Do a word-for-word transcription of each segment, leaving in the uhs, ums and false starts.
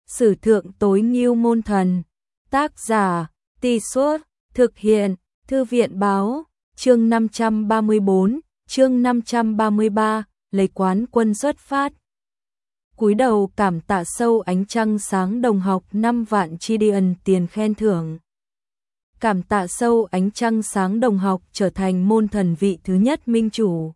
Sử thượng tối ngưu môn thần. Tác giả, Tì Suốt, thực hiện, Thư viện báo, chương năm trăm ba mươi bốn, chương năm trăm ba mươi ba, lấy quán quân xuất phát. Cúi đầu cảm tạ sâu ánh trăng sáng đồng học năm vạn Chidian tiền khen thưởng. Cảm tạ sâu ánh trăng sáng đồng học trở thành môn thần vị thứ nhất minh chủ.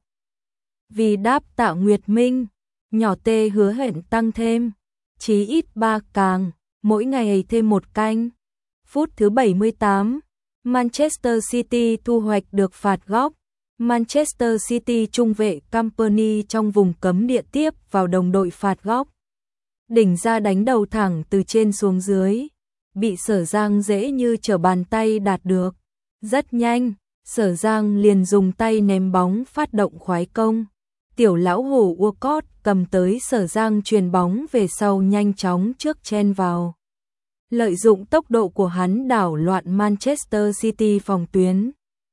Vì đáp tạ Nguyệt Minh, nhỏ tê hứa hẹn tăng thêm, chí ít ba càng, mỗi ngày thêm một canh. Phút thứ bảy mươi tám, Manchester City thu hoạch được phạt góc. Manchester City trung vệ Company trong vùng cấm địa tiếp vào đồng đội phạt góc. Đỉnh ra đánh đầu thẳng từ trên xuống dưới, bị Sở Giang dễ như trở bàn tay đạt được. Rất nhanh, Sở Giang liền dùng tay ném bóng phát động khoái công. Tiểu lão hổ Walcott cầm tới Sở Giang chuyền bóng về sau nhanh chóng trước chen vào. Lợi dụng tốc độ của hắn đảo loạn Manchester City phòng tuyến.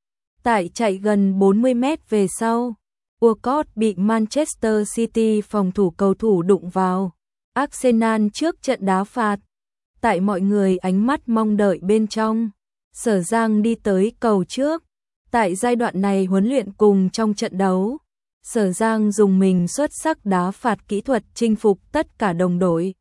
Tại chạy gần bốn mươi mét về sau, Walcott bị Manchester City phòng thủ cầu thủ đụng vào. Arsenal trước trận đá phạt. Tại mọi người ánh mắt mong đợi bên trong, Sở Giang đi tới cầu trước. Tại giai đoạn này huấn luyện cùng trong trận đấu, Sở Giang dùng mình xuất sắc đá phạt kỹ thuật chinh phục tất cả đồng đội.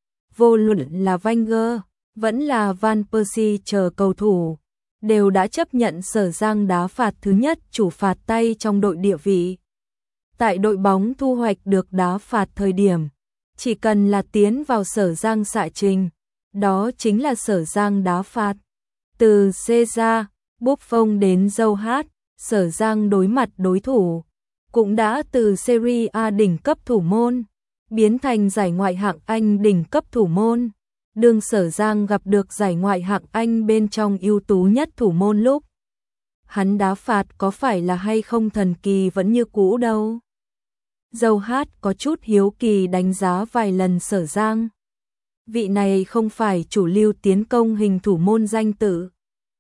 Vô luận là Wenger, vẫn là Van Persie chờ cầu thủ, đều đã chấp nhận Sở Giang đá phạt thứ nhất chủ phạt tay trong đội địa vị. Tại đội bóng thu hoạch được đá phạt thời điểm, chỉ cần là tiến vào Sở Giang xạ trình, đó chính là Sở Giang đá phạt. Từ Cesar, Buffon đến Joe Hart, Sở Giang đối mặt đối thủ, cũng đã từ Serie A đỉnh cấp thủ môn, biến thành giải ngoại hạng Anh đỉnh cấp thủ môn. Đường Sở Giang gặp được giải ngoại hạng Anh bên trong ưu tú nhất thủ môn lúc. Hắn đá phạt có phải là hay không thần kỳ vẫn như cũ đâu. Joe Hart có chút hiếu kỳ đánh giá vài lần Sở Giang. Vị này không phải chủ lưu tiến công hình thủ môn danh tự.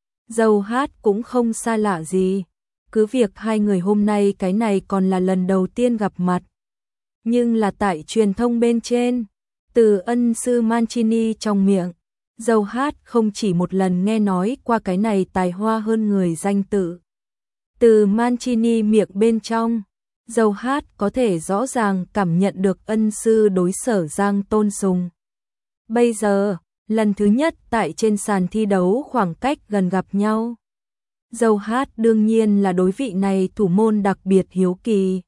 Joe Hart cũng không xa lạ gì. Cứ việc hai người hôm nay cái này còn là lần đầu tiên gặp mặt. Nhưng là tại truyền thông bên trên, từ ân sư Mancini trong miệng, Joe Hart không chỉ một lần nghe nói qua cái này tài hoa hơn người danh tự. Từ Mancini miệng bên trong, Joe Hart có thể rõ ràng cảm nhận được ân sư đối Sở Giang tôn sùng. Bây giờ, lần thứ nhất tại trên sàn thi đấu khoảng cách gần gặp nhau, Joe Hart đương nhiên là đối vị này thủ môn đặc biệt hiếu kỳ.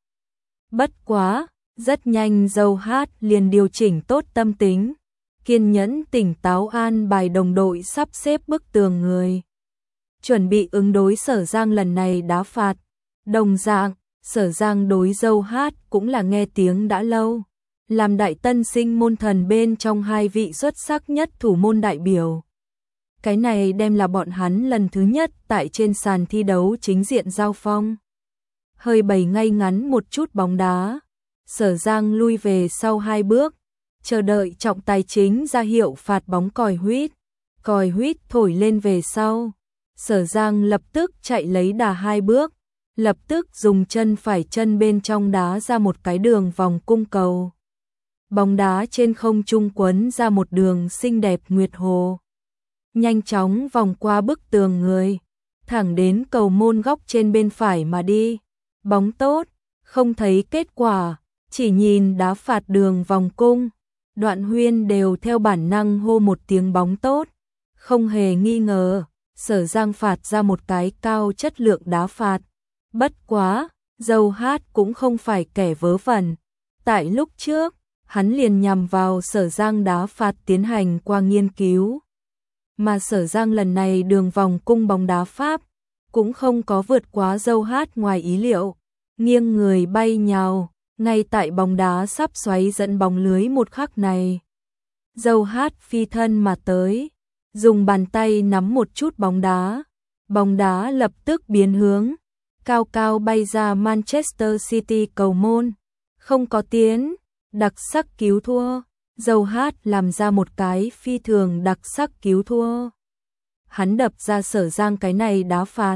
Bất quá, rất nhanh Joe Hart liền điều chỉnh tốt tâm tính, kiên nhẫn tỉnh táo an bài đồng đội sắp xếp bức tường người. Chuẩn bị ứng đối Sở Giang lần này đá phạt. Đồng dạng, Sở Giang đối Joe Hart cũng là nghe tiếng đã lâu. Làm đại tân sinh môn thần bên trong hai vị xuất sắc nhất thủ môn đại biểu. Cái này đem là bọn hắn lần thứ nhất tại trên sàn thi đấu chính diện giao phong. Hơi bày ngay ngắn một chút bóng đá, Sở Giang lui về sau hai bước, chờ đợi trọng tài chính ra hiệu phạt bóng còi huýt. Còi huýt thổi lên về sau, Sở Giang lập tức chạy lấy đà hai bước, lập tức dùng chân phải chân bên trong đá ra một cái đường vòng cung cầu. Bóng đá trên không trung quấn ra một đường xinh đẹp nguyệt hồ. Nhanh chóng vòng qua bức tường người, thẳng đến cầu môn góc trên bên phải mà đi. Bóng tốt, không thấy kết quả, chỉ nhìn đá phạt đường vòng cung. Đoạn Huyên đều theo bản năng hô một tiếng bóng tốt. Không hề nghi ngờ, Sở Giang phạt ra một cái cao chất lượng đá phạt. Bất quá, Joe Hart cũng không phải kẻ vớ vẩn. Tại lúc trước, hắn liền nhằm vào Sở Giang đá phạt tiến hành qua nghiên cứu. Mà Sở Giang lần này đường vòng cung bóng đá Pháp cũng không có vượt quá Joe Hart ngoài ý liệu. Nghiêng người bay nhào, ngay tại bóng đá sắp xoáy dẫn bóng lưới một khắc này. Joe Hart phi thân mà tới, dùng bàn tay nắm một chút bóng đá. Bóng đá lập tức biến hướng, cao cao bay ra Manchester City cầu môn. Không có tiến, đặc sắc cứu thua. Joe Hart làm ra một cái phi thường đặc sắc cứu thua. Hắn đập ra Sở Giang cái này đá phạt.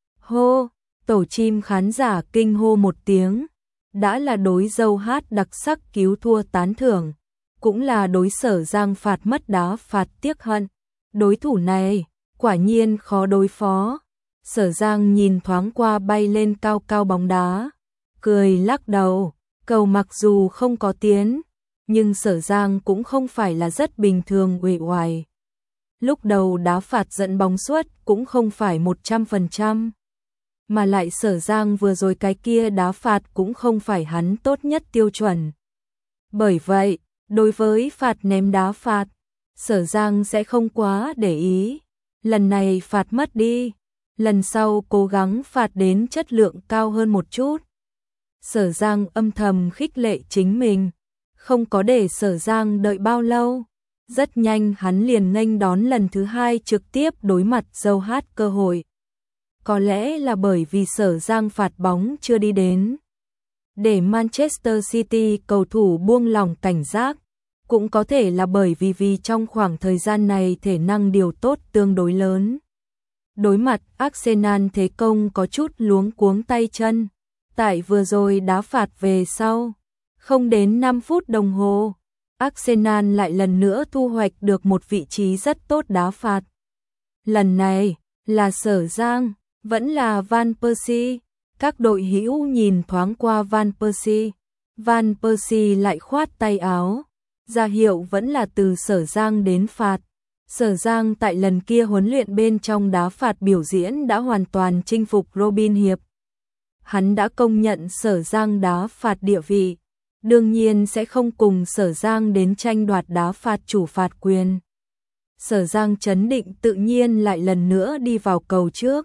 Hô, tổ chim khán giả kinh hô một tiếng. Đã là đối Joe Hart đặc sắc cứu thua tán thưởng. cũng là đối Sở Giang phạt mất đá phạt tiếc hận. Đối thủ này, quả nhiên khó đối phó. Sở Giang nhìn thoáng qua bay lên cao cao bóng đá, cười lắc đầu, cầu mặc dù không có tiến, nhưng Sở Giang cũng không phải là rất bình thường uể oải. Lúc đầu đá phạt dẫn bóng suốt cũng không phải một trăm phần trăm. Mà lại Sở Giang vừa rồi cái kia đá phạt cũng không phải hắn tốt nhất tiêu chuẩn. Bởi vậy, đối với phạt ném đá phạt, Sở Giang sẽ không quá để ý. Lần này phạt mất đi, lần sau cố gắng phạt đến chất lượng cao hơn một chút. Sở Giang âm thầm khích lệ chính mình, không có để Sở Giang đợi bao lâu. Rất nhanh hắn liền nghênh đón lần thứ hai trực tiếp đối mặt Joe Hart cơ hội. Có lẽ là bởi vì Sở Giang phạt bóng chưa đi đến, để Manchester City cầu thủ buông lỏng cảnh giác, cũng có thể là bởi vì vì trong khoảng thời gian này thể năng điều tốt tương đối lớn. Đối mặt Arsenal thế công có chút luống cuống tay chân, tại vừa rồi đá phạt về sau, không đến năm phút đồng hồ, Arsenal lại lần nữa thu hoạch được một vị trí rất tốt đá phạt. Lần này là Sở Giang, vẫn là Van Persie. Các đội hữu nhìn thoáng qua Van Persie, Van Persie lại khoát tay áo, ra hiệu vẫn là từ Sở Giang đến phạt. Sở Giang tại lần kia huấn luyện bên trong đá phạt biểu diễn đã hoàn toàn chinh phục Robin Hiệp. Hắn đã công nhận Sở Giang đá phạt địa vị, đương nhiên sẽ không cùng Sở Giang đến tranh đoạt đá phạt chủ phạt quyền. Sở Giang trấn định tự nhiên lại lần nữa đi vào cầu trước,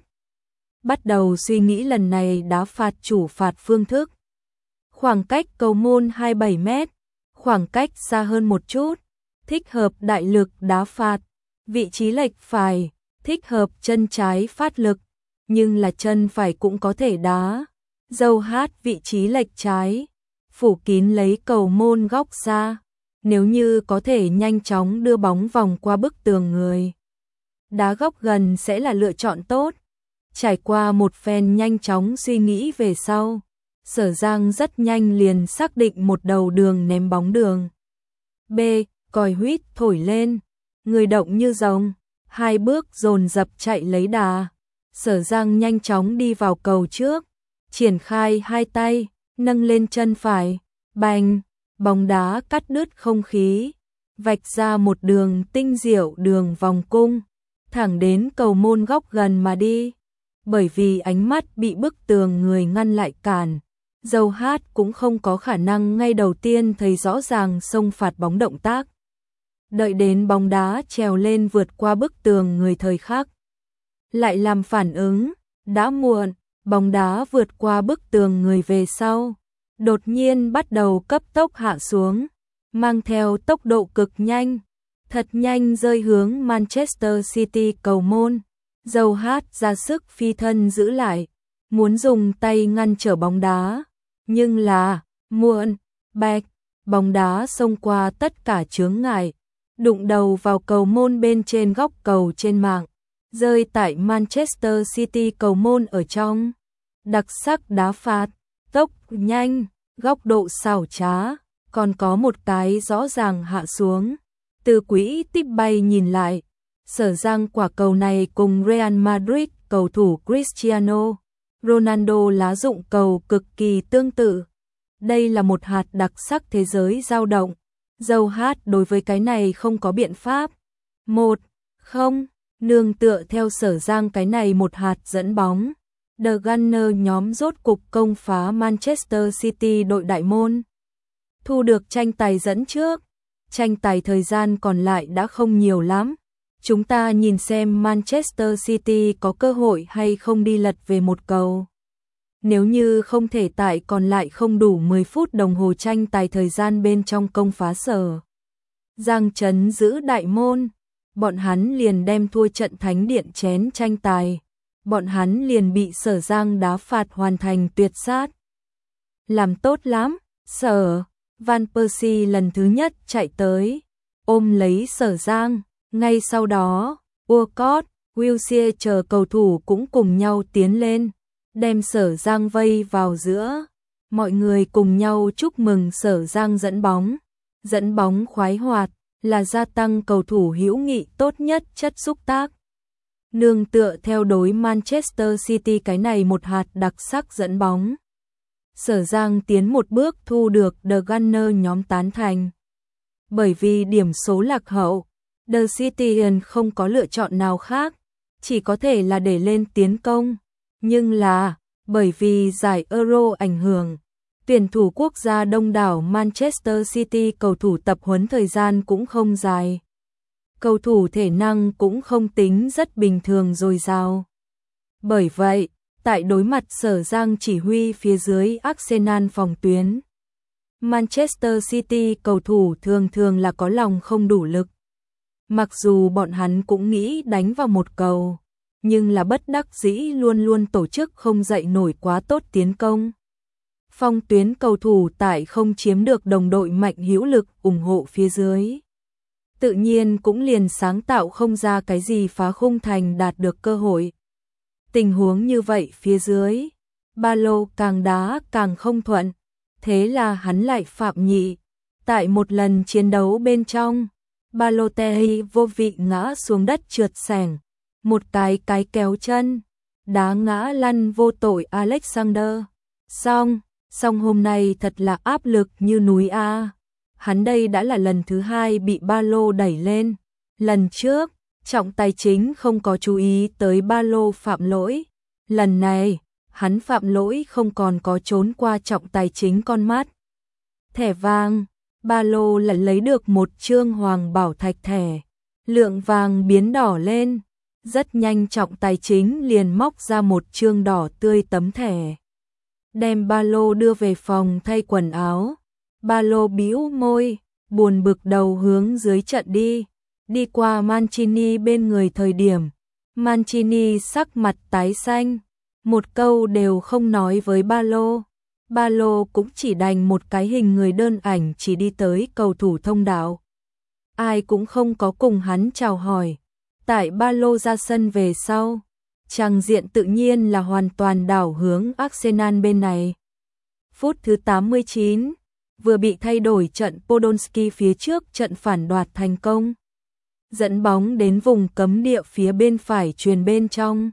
bắt đầu suy nghĩ lần này đá phạt chủ phạt phương thức. Khoảng cách cầu môn hai mươi bảy mét, khoảng cách xa hơn một chút, thích hợp đại lực đá phạt, vị trí lệch phải, thích hợp chân trái phát lực, nhưng là chân phải cũng có thể đá. Joe Hart vị trí lệch trái, phủ kín lấy cầu môn góc xa, nếu như có thể nhanh chóng đưa bóng vòng qua bức tường người, đá góc gần sẽ là lựa chọn tốt. Trải qua một phen nhanh chóng suy nghĩ về sau, Sở Giang rất nhanh liền xác định một đầu đường ném bóng đường. B, còi huýt thổi lên, người động như rồng, hai bước dồn dập chạy lấy đà. Sở Giang nhanh chóng đi vào cầu trước, triển khai hai tay, nâng lên chân phải, bành, bóng đá cắt đứt không khí, vạch ra một đường tinh diệu đường vòng cung, thẳng đến cầu môn góc gần mà đi. Bởi vì ánh mắt bị bức tường người ngăn lại cản, Joe Hart cũng không có khả năng ngay đầu tiên thấy rõ ràng xông phạt bóng động tác. Đợi đến bóng đá trèo lên vượt qua bức tường người thời khắc, lại làm phản ứng, đã muộn. Bóng đá vượt qua bức tường người về sau, đột nhiên bắt đầu cấp tốc hạ xuống, mang theo tốc độ cực nhanh, thật nhanh rơi hướng Manchester City cầu môn. Joe Hart ra sức phi thân giữ lại, muốn dùng tay ngăn trở bóng đá, nhưng là muộn. Bạch, bóng đá xông qua tất cả chướng ngại, đụng đầu vào cầu môn bên trên góc cầu trên mạng, rơi tại Manchester City cầu môn ở trong. Đặc sắc đá phạt, tốc nhanh, góc độ xảo trá, còn có một cái rõ ràng hạ xuống. Từ quỹ tích bay nhìn lại, Sở Giang quả cầu này cùng Real Madrid cầu thủ Cristiano Ronaldo lá dụng cầu cực kỳ tương tự. Đây là một hạt đặc sắc thế giới dao động. Joe Hart đối với cái này không có biện pháp. Một, không, nương tựa theo Sở Giang cái này một hạt dẫn bóng. The Gunner nhóm rốt cục công phá Manchester City đội đại môn, thu được tranh tài dẫn trước. Tranh tài thời gian còn lại đã không nhiều lắm. Chúng ta nhìn xem Manchester City có cơ hội hay không đi lật về một cầu. Nếu như không thể tại còn lại không đủ mười phút đồng hồ tranh tài thời gian bên trong công phá Sở Giang trấn giữ đại môn, bọn hắn liền đem thua trận thánh điện chén tranh tài. Bọn hắn liền bị Sở Giang đá phạt hoàn thành tuyệt sát. Làm tốt lắm, Sở. Van Persie lần thứ nhất chạy tới, ôm lấy Sở Giang. Ngay sau đó, Walcott, Wilshere chờ cầu thủ cũng cùng nhau tiến lên, đem Sở Giang vây vào giữa. Mọi người cùng nhau chúc mừng Sở Giang dẫn bóng. Dẫn bóng khoái hoạt là gia tăng cầu thủ hữu nghị tốt nhất chất xúc tác. Nương tựa theo đối Manchester City cái này một hạt đặc sắc dẫn bóng. Sở Giang tiến một bước thu được The Gunner nhóm tán thành. Bởi vì điểm số lạc hậu, The Citizens không có lựa chọn nào khác, chỉ có thể là để lên tiến công. Nhưng là, bởi vì giải Euro ảnh hưởng, tuyển thủ quốc gia đông đảo Manchester City cầu thủ tập huấn thời gian cũng không dài. Cầu thủ thể năng cũng không tính rất bình thường dồi dào. Bởi vậy, tại đối mặt Sở Giang chỉ huy phía dưới Arsenal phòng tuyến, Manchester City cầu thủ thường thường là có lòng không đủ lực. Mặc dù bọn hắn cũng nghĩ đánh vào một cầu, nhưng là bất đắc dĩ luôn luôn tổ chức không dậy nổi quá tốt tiến công. Phong tuyến cầu thủ tại không chiếm được đồng đội mạnh hữu lực ủng hộ phía dưới, tự nhiên cũng liền sáng tạo không ra cái gì phá khung thành đạt được cơ hội. Tình huống như vậy phía dưới, Ba Lô càng đá càng không thuận, thế là hắn lại phạm nhị. Tại một lần chiến đấu bên trong, Balotelli vô vị ngã xuống đất trượt xẻng, một cái cái kéo chân, đá ngã lăn vô tội Alexander. Xong, xong hôm nay thật là áp lực như núi A. Hắn đây đã là lần thứ hai bị Ba Lô đẩy lên. Lần trước, trọng tài chính không có chú ý tới Ba Lô phạm lỗi. Lần này, hắn phạm lỗi không còn có trốn qua trọng tài chính con mắt. Thẻ vàng, Ba Lô lại lấy được một chương hoàng bảo thạch thẻ. Lượng vàng biến đỏ lên. Rất nhanh trọng tài chính liền móc ra một chương đỏ tươi tấm thẻ. Đem Ba Lô đưa về phòng thay quần áo. Ba Lô bĩu môi, buồn bực đầu hướng dưới trận đi. Đi qua Mancini bên người thời điểm, Mancini sắc mặt tái xanh, một câu đều không nói với Ba Lô. Ba Lô cũng chỉ đành một cái hình người đơn ảnh chỉ đi tới cầu thủ thông đạo. Ai cũng không có cùng hắn chào hỏi. Tại Ba Lô ra sân về sau, tràng diện tự nhiên là hoàn toàn đảo hướng Arsenal bên này. Phút thứ tám mươi chín, vừa bị thay đổi trận Podolski phía trước trận phản đoạt thành công. Dẫn bóng đến vùng cấm địa phía bên phải truyền bên trong.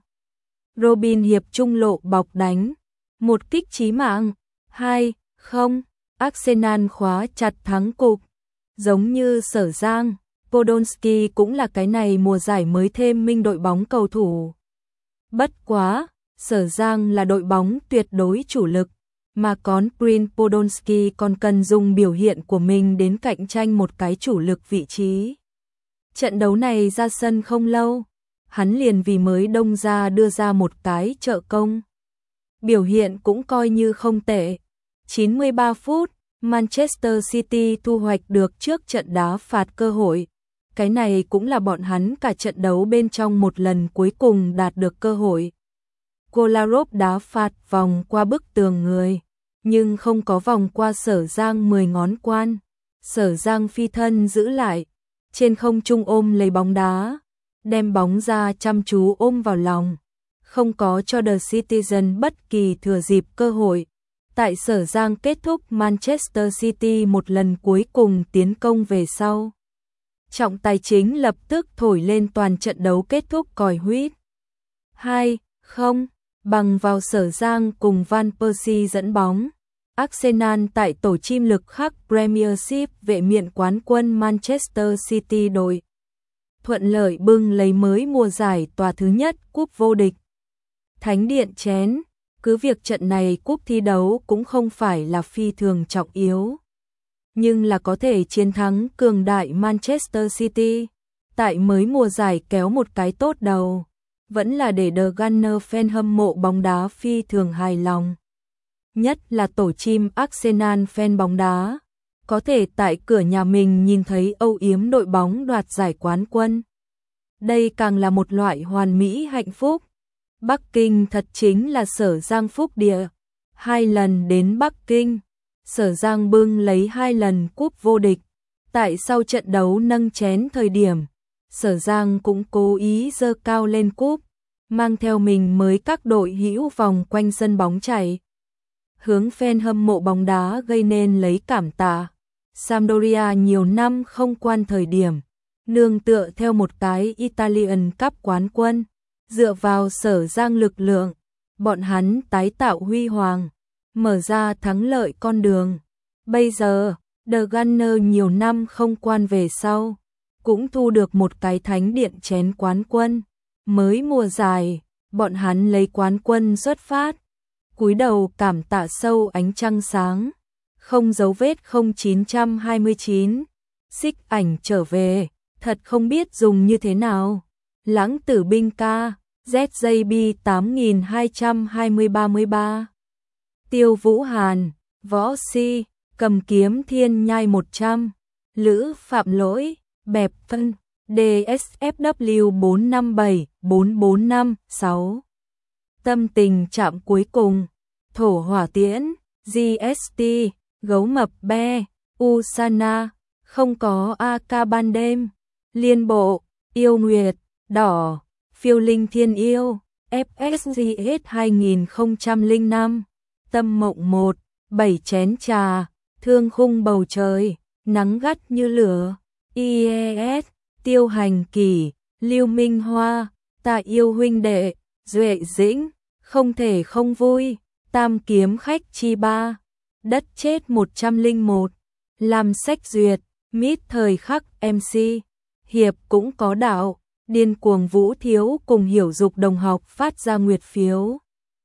Robin hiệp trung lộ bọc đánh. Một kích chí mạng. hai không. Arsenal khóa chặt thắng cục. Giống như Sở Giang, Podolski cũng là cái này mùa giải mới thêm minh đội bóng cầu thủ. Bất quá, Sở Giang là đội bóng tuyệt đối chủ lực, mà còn Green Podolski còn cần dùng biểu hiện của mình đến cạnh tranh một cái chủ lực vị trí. Trận đấu này ra sân không lâu, hắn liền vì mới đông ra đưa ra một cái trợ công. Biểu hiện cũng coi như không tệ. chín mươi ba phút, Manchester City thu hoạch được trước trận đá phạt cơ hội. Cái này cũng là bọn hắn cả trận đấu bên trong một lần cuối cùng đạt được cơ hội. Kolarov đá phạt vòng qua bức tường người, nhưng không có vòng qua Sở Giang mười ngón quan. Sở Giang phi thân giữ lại, trên không trung ôm lấy bóng đá, đem bóng ra chăm chú ôm vào lòng, không có cho The Citizen bất kỳ thừa dịp cơ hội. Tại Sở Giang kết thúc Manchester City một lần cuối cùng tiến công về sau, trọng tài chính lập tức thổi lên toàn trận đấu kết thúc còi huýt. hai không, bằng vào Sở Giang cùng Van Persie dẫn bóng. Arsenal tại tổ chim lực khắc Premiership vệ miện quán quân Manchester City đội. Thuận lợi bưng lấy mới mùa giải tòa thứ nhất cúp vô địch. Thánh điện chén, cứ việc trận này cúp thi đấu cũng không phải là phi thường trọng yếu, nhưng là có thể chiến thắng cường đại Manchester City. Tại mới mùa giải kéo một cái tốt đầu, vẫn là để The Gunner fan hâm mộ bóng đá phi thường hài lòng. Nhất là tổ chim Arsenal fan bóng đá, có thể tại cửa nhà mình nhìn thấy âu yếm đội bóng đoạt giải quán quân. Đây càng là một loại hoàn mỹ hạnh phúc. Bắc Kinh thật chính là Sở Giang phúc địa. Hai lần đến Bắc Kinh, Sở Giang bưng lấy hai lần cúp vô địch. Tại sau trận đấu nâng chén thời điểm, Sở Giang cũng cố ý giơ cao lên cúp, mang theo mình mới các đội hữu vòng quanh sân bóng chạy, hướng fan hâm mộ bóng đá gây nên lấy cảm tạ. Sampdoria nhiều năm không quan thời điểm, nương tựa theo một cái Italian Cup quán quân, dựa vào sở giang lực lượng, bọn hắn tái tạo huy hoàng, mở ra thắng lợi con đường. Bây giờ, The Gunner nhiều năm không quan về sau, cũng thu được một cái thánh điện chén quán quân. Mới mùa giải, bọn hắn lấy quán quân xuất phát, cúi đầu cảm tạ sâu ánh trăng sáng, không dấu vết không chín hai chín, xích ảnh trở về, thật không biết dùng như thế nào. Lãng tử binh ca, Z J B tám hai hai ba ba. Tiêu Vũ Hàn, Võ Si, cầm kiếm thiên nhai một trăm, Lữ Phạm Lỗi, bẹp phân, D S F W bốn năm bảy bốn bốn năm sáu. Tâm tình chạm cuối cùng, thổ hỏa tiễn, G S T, gấu mập be, Usana, không có a ca ban đêm, liên bộ, yêu nguyệt, đỏ, phiêu linh thiên yêu, F S G S hai không không năm, tâm mộng một, bảy chén trà, thương khung bầu trời, nắng gắt như lửa, I E S, tiêu hành kỷ, Lưu Minh Hoa, ta yêu huynh đệ, Duệ Dĩnh, không thể không vui, tam kiếm khách chi ba, đất chết một trăm lẻ một, làm sách duyệt, mít thời khắc em xê, hiệp cũng có đạo, điên cuồng Vũ Thiếu cùng Hiểu Dục đồng học phát ra nguyệt phiếu.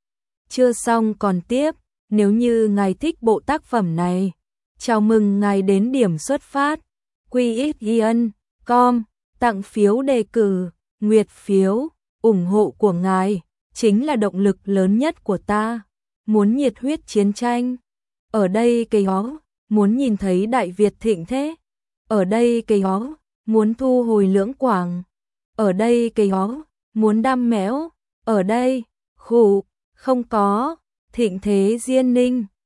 Chưa xong còn tiếp, nếu như ngài thích bộ tác phẩm này, chào mừng ngài đến điểm xuất phát, quy x ian chấm com, tặng phiếu đề cử, nguyệt phiếu, ủng hộ của ngài, chính là động lực lớn nhất của ta, muốn nhiệt huyết chiến tranh. Ở đây cây ó, muốn nhìn thấy Đại Việt thịnh thế. Ở đây cây ó, muốn thu hồi Lưỡng Quảng. Ở đây cây ó, muốn đam mẽo. Ở đây, khủ, không có, thịnh thế Diên Ninh.